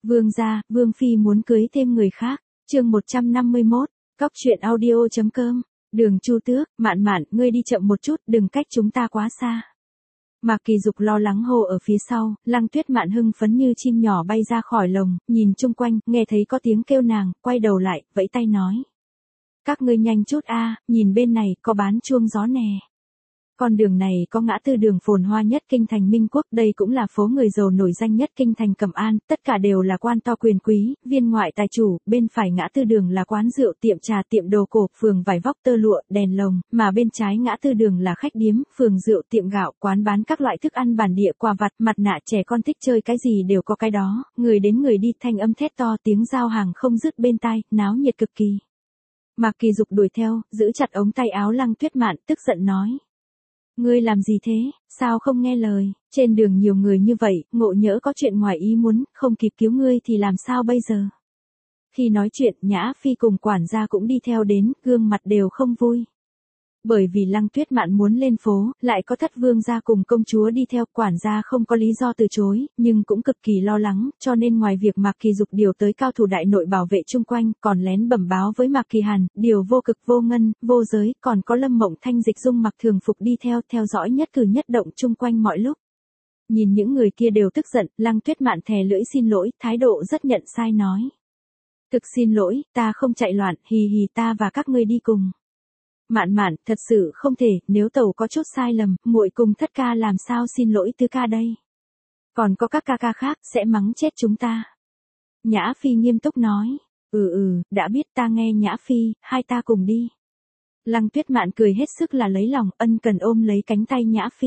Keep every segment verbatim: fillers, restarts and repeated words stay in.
Vương gia, Vương phi muốn cưới thêm người khác. Chương một trăm năm mươi mốt, Cóc truyện audio chấm com. Đường Chu Tước, Mạn Mạn, ngươi đi chậm một chút, đừng cách chúng ta quá xa. Mạc Kỳ Dục lo lắng hô ở phía sau, Lăng Tuyết Mạn hưng phấn như chim nhỏ bay ra khỏi lồng, nhìn chung quanh, nghe thấy có tiếng kêu nàng, quay đầu lại, vẫy tay nói. Các ngươi nhanh chút a, nhìn bên này, có bán chuông gió nè. Con đường này có ngã tư đường phồn hoa nhất kinh thành Minh Quốc, đây cũng là phố người giàu nổi danh nhất kinh thành Cẩm An, tất cả đều là quan to quyền quý, viên ngoại tài chủ, bên phải ngã tư đường là quán rượu, tiệm trà, tiệm đồ cổ, phường vải vóc tơ lụa, đèn lồng, mà bên trái ngã tư đường là khách điếm, phường rượu, tiệm gạo, quán bán các loại thức ăn bản địa, quà vặt, mặt nạ, trẻ con thích chơi cái gì đều có cái đó, người đến người đi, thanh âm thét to, tiếng giao hàng không dứt bên tai, náo nhiệt cực kỳ. Mạc Kỳ Dục đuổi theo, giữ chặt ống tay áo Lăng Tuyết Mạn, tức giận nói. Ngươi làm gì thế, sao không nghe lời, trên đường nhiều người như vậy, ngộ nhỡ có chuyện ngoài ý muốn, không kịp cứu ngươi thì làm sao bây giờ? Khi nói chuyện, Nhã Phi cùng quản gia cũng đi theo đến, gương mặt đều không vui. Bởi vì Lăng Tuyết Mạn muốn lên phố, lại có Thất Vương gia cùng công chúa đi theo, quản gia không có lý do từ chối, nhưng cũng cực kỳ lo lắng, cho nên ngoài việc Mạc Kỳ Dục điều tới cao thủ đại nội bảo vệ chung quanh, còn lén bẩm báo với Mạc Kỳ Hàn, điều vô cực vô ngân, vô giới, còn có Lâm Mộng Thanh dịch dung mặc thường phục đi theo, theo dõi nhất cử nhất động chung quanh mọi lúc. Nhìn những người kia đều tức giận, Lăng Tuyết Mạn thè lưỡi xin lỗi, thái độ rất nhận sai nói. Thực xin lỗi, ta không chạy loạn, hì hì ta và các ngươi đi cùng. Mạn Mạn, thật sự không thể, nếu tẩu có chút sai lầm, muội cùng Thất ca làm sao xin lỗi tứ ca đây. Còn có các ca ca khác, sẽ mắng chết chúng ta. Nhã Phi nghiêm túc nói, ừ ừ, đã biết ta nghe Nhã Phi, hai ta cùng đi. Lăng Tuyết Mạn cười hết sức là lấy lòng, ân cần ôm lấy cánh tay Nhã Phi.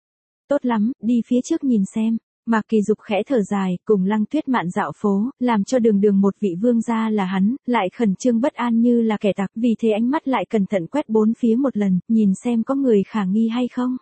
Tốt lắm, đi phía trước nhìn xem. Mạc Kỳ Dục khẽ thở dài, cùng Lăng Tuyết Mạn dạo phố, làm cho đường đường một vị vương gia là hắn, lại khẩn trương bất an như là kẻ tặc, vì thế ánh mắt lại cẩn thận quét bốn phía một lần, nhìn xem có người khả nghi hay không.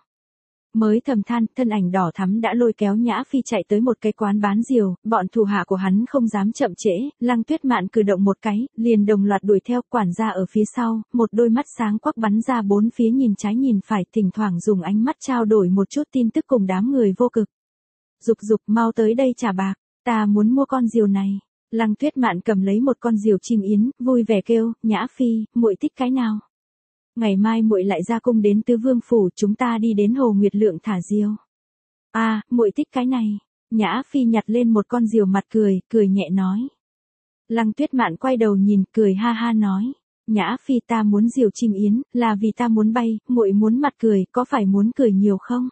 Mới thầm than, thân ảnh đỏ thắm đã lôi kéo Nhã Phi chạy tới một cái quán bán diều, bọn thủ hạ của hắn không dám chậm trễ, Lăng Tuyết Mạn cử động một cái, liền đồng loạt đuổi theo, quản gia ở phía sau, một đôi mắt sáng quắc bắn ra bốn phía nhìn trái nhìn phải, thỉnh thoảng dùng ánh mắt trao đổi một chút tin tức cùng đám người vô cực. Dục Dục mau tới đây trả bạc, ta muốn mua con diều này. Lăng Tuyết Mạn cầm lấy một con diều chim yến, vui vẻ kêu, Nhã Phi, muội thích cái nào? Ngày mai muội lại ra cung đến Tứ Vương phủ, chúng ta đi đến Hồ Nguyệt Lượng thả diều. A, à, muội thích cái này. Nhã Phi nhặt lên một con diều mặt cười, cười nhẹ nói. Lăng Tuyết Mạn quay đầu nhìn, cười ha ha nói. Nhã Phi ta muốn diều chim yến, là vì ta muốn bay, muội muốn mặt cười, có phải muốn cười nhiều không?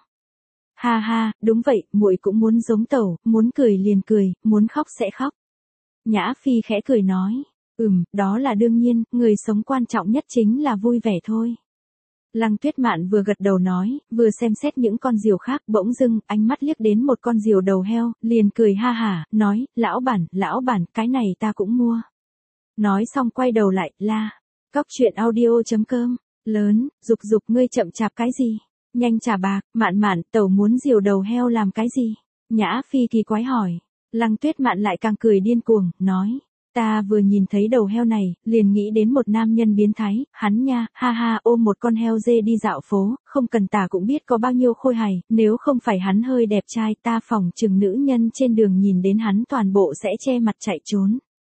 Ha ha, đúng vậy, muội cũng muốn giống tẩu, muốn cười liền cười, muốn khóc sẽ khóc. Nhã Phi khẽ cười nói, ừm, đó là đương nhiên, người sống quan trọng nhất chính là vui vẻ thôi. Lăng Tuyết Mạn vừa gật đầu nói, vừa xem xét những con diều khác, bỗng dưng, ánh mắt liếc đến một con diều đầu heo, liền cười ha hả, nói, lão bản, lão bản, cái này ta cũng mua. Nói xong quay đầu lại, la, Cóc truyện audio chấm com, lớn, Dục Dục ngươi chậm chạp cái gì? Nhanh trả bạc, Mạn Mạn, tẩu muốn diều đầu heo làm cái gì? Nhã Phi kỳ quái hỏi. Lăng Tuyết Mạn lại càng cười điên cuồng, nói. Ta vừa nhìn thấy đầu heo này, liền nghĩ đến một nam nhân biến thái, hắn nha, ha ha ôm một con heo dê đi dạo phố, không cần tả cũng biết có bao nhiêu khôi hài, nếu không phải hắn hơi đẹp trai ta phỏng chừng nữ nhân trên đường nhìn đến hắn toàn bộ sẽ che mặt chạy trốn.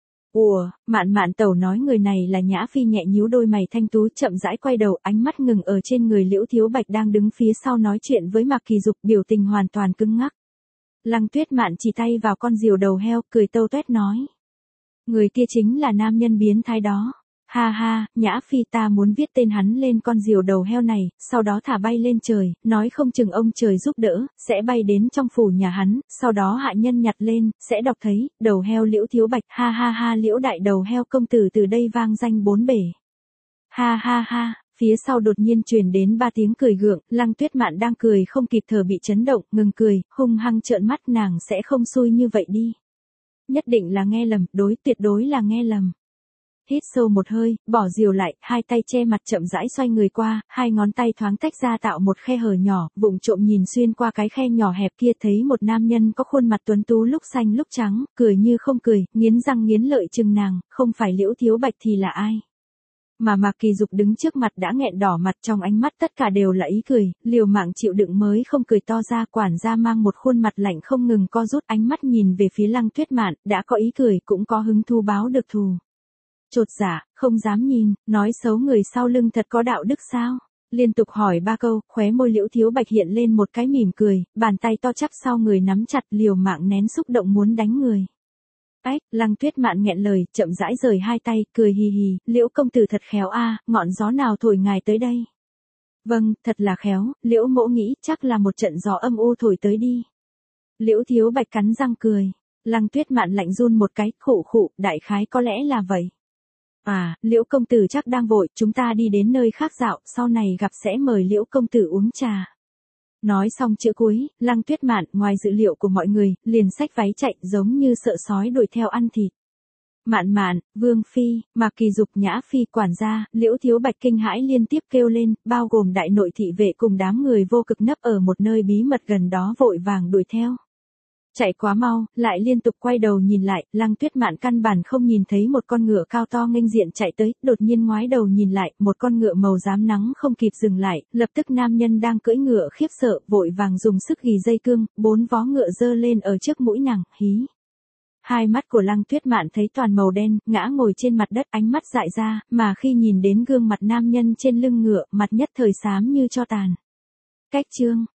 Ủa, Mạn Mạn tẩu nói người này là Nhã Phi nhẹ nhíu đôi mày thanh tú chậm rãi quay đầu ánh mắt ngừng ở trên người Liễu Thiếu Bạch đang đứng phía sau nói chuyện với Mạc Kỳ Dục biểu tình hoàn toàn cứng ngắc. Lăng Tuyết Mạn chỉ tay vào con diều đầu heo cười tâu tuét nói. Người kia chính là nam nhân biến thái đó. Ha ha, Nhã Phi ta muốn viết tên hắn lên con diều đầu heo này, sau đó thả bay lên trời, nói không chừng ông trời giúp đỡ, sẽ bay đến trong phủ nhà hắn, sau đó hạ nhân nhặt lên, sẽ đọc thấy, đầu heo Liễu Thiếu Bạch, ha ha ha Liễu đại đầu heo công tử từ đây vang danh bốn bể. Ha ha ha, phía sau đột nhiên truyền đến ba tiếng cười gượng, Lăng Tuyết Mạn đang cười không kịp thở bị chấn động, ngừng cười, hung hăng trợn mắt nàng sẽ không xui như vậy đi. Nhất định là nghe lầm, đối tuyệt đối là nghe lầm. Hít sâu một hơi, bỏ diều lại, hai tay che mặt chậm rãi xoay người qua, hai ngón tay thoáng tách ra tạo một khe hở nhỏ, vụng trộm nhìn xuyên qua cái khe nhỏ hẹp kia thấy một nam nhân có khuôn mặt tuấn tú lúc xanh lúc trắng, cười như không cười, nghiến răng nghiến lợi chừng nàng, không phải Liễu Thiếu Bạch thì là ai? Mà Mạc Kỳ Dục đứng trước mặt đã nghẹn đỏ mặt, trong ánh mắt tất cả đều là ý cười, liều mạng chịu đựng mới không cười to ra. Quản gia mang một khuôn mặt lạnh không ngừng co rút, ánh mắt nhìn về phía Lăng Tuyết Mạn, đã có ý cười cũng có hứng thú báo được thù. Chột dạ, không dám nhìn, nói xấu người sau lưng thật có đạo đức sao? Liên tục hỏi ba câu, khóe môi Liễu Thiếu Bạch hiện lên một cái mỉm cười, bàn tay to chắp sau người nắm chặt, liều mạng nén xúc động muốn đánh người. Ách, Lăng Tuyết Mạn nghẹn lời, chậm rãi rời hai tay, cười hì hì, Liễu công tử thật khéo a, ngọn gió nào thổi ngài tới đây? Vâng, thật là khéo, Liễu mỗ nghĩ chắc là một trận gió âm u thổi tới đi. Liễu Thiếu Bạch cắn răng cười. Lăng Tuyết Mạn lạnh run một cái, khụ khụ, đại khái có lẽ là vậy. À, Liễu công tử chắc đang vội, chúng ta đi đến nơi khác dạo, sau này gặp sẽ mời Liễu công tử uống trà. Nói xong chữ cuối, Lăng Tuyết Mạn, ngoài dự liệu của mọi người, liền xách váy chạy, giống như sợ sói đuổi theo ăn thịt. Mạn Mạn, Vương phi, Mạc Kỳ Dục, Nhã phi, quản gia, Liễu Thiếu Bạch kinh hãi liên tiếp kêu lên, bao gồm đại nội thị vệ cùng đám người vô cực nấp ở một nơi bí mật gần đó vội vàng đuổi theo. Chạy quá mau, lại liên tục quay đầu nhìn lại, Lăng Tuyết Mạn căn bản không nhìn thấy một con ngựa cao to nghênh diện chạy tới, đột nhiên ngoái đầu nhìn lại, một con ngựa màu xám nắng không kịp dừng lại, lập tức nam nhân đang cưỡi ngựa khiếp sợ, vội vàng dùng sức gỉ dây cương, bốn vó ngựa giơ lên ở trước mũi nàng, hí. Hai mắt của Lăng Tuyết Mạn thấy toàn màu đen, ngã ngồi trên mặt đất, ánh mắt dại ra, mà khi nhìn đến gương mặt nam nhân trên lưng ngựa, mặt nhất thời xám như tro tàn. Cách chương